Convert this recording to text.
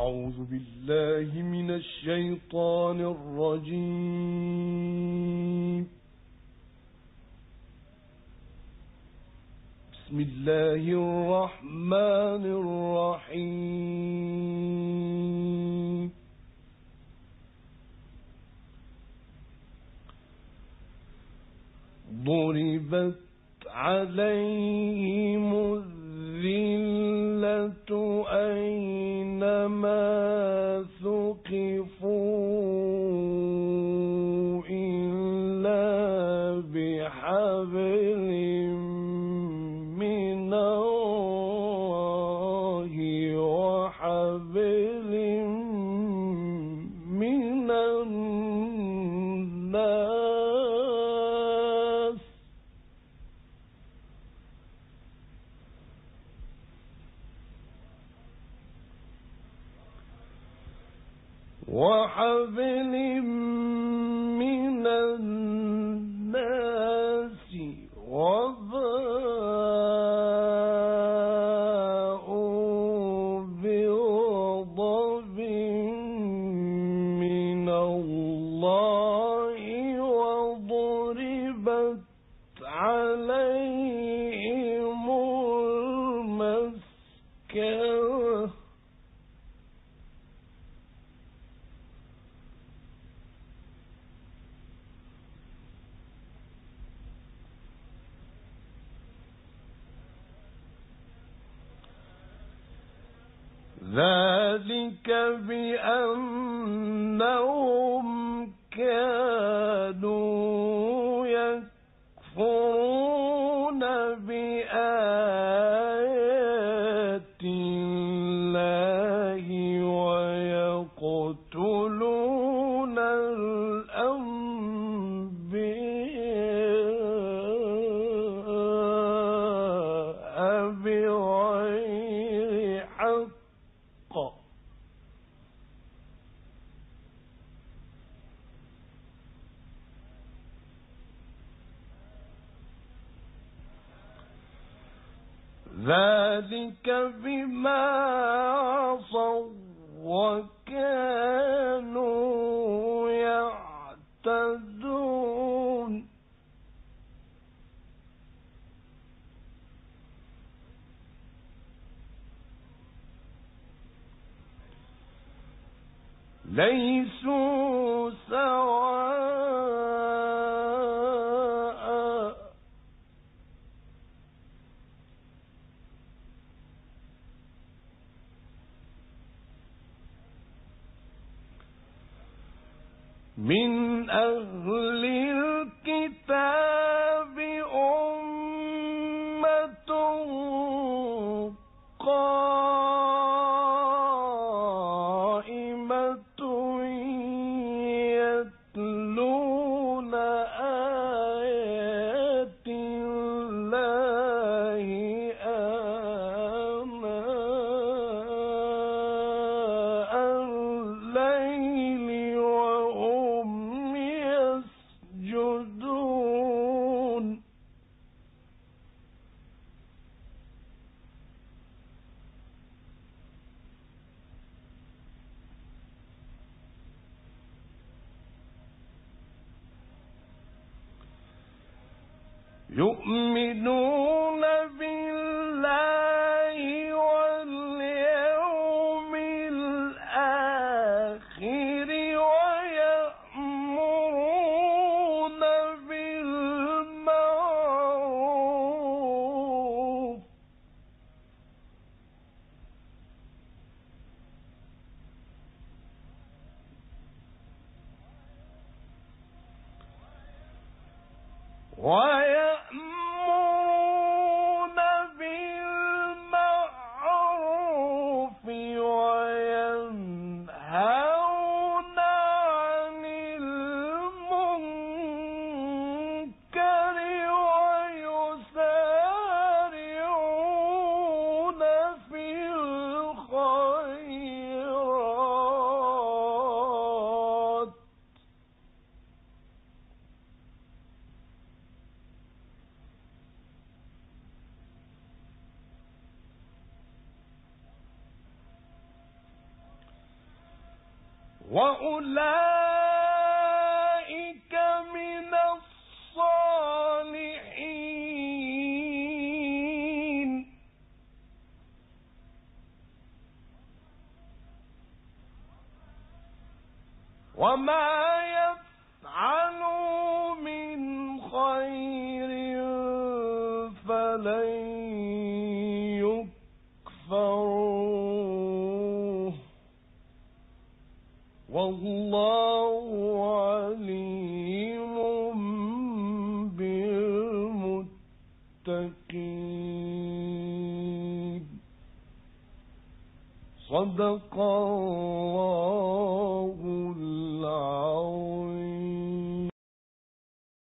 أعوذ بالله من الشيطان الرجيم. بسم الله الرحمن الرحيم. ضربت عليهم الذلة أينما ثقفوا إلا بحبل من الله وحبل من الناس وباءوا بغضب من الله وضربت عليهم المسكنة ذلك بأنهم كانوا يكفرون بآيات الله ويقتلون الأنبياء بغير حق ذلك بما عصوا وكانوا يعتدون ليسوا سواء من أهل الكتاب أمة قائمة يتلون آيات الله آناء الليل وهم يسجدون يؤمنون بالله واليوم الآخر ويأمرون بالمعروف ويأمرون وأولئك من الصالحين. وما يفعلوا من خير فلن يكفروه والله عليم بالمتقين. صدق الله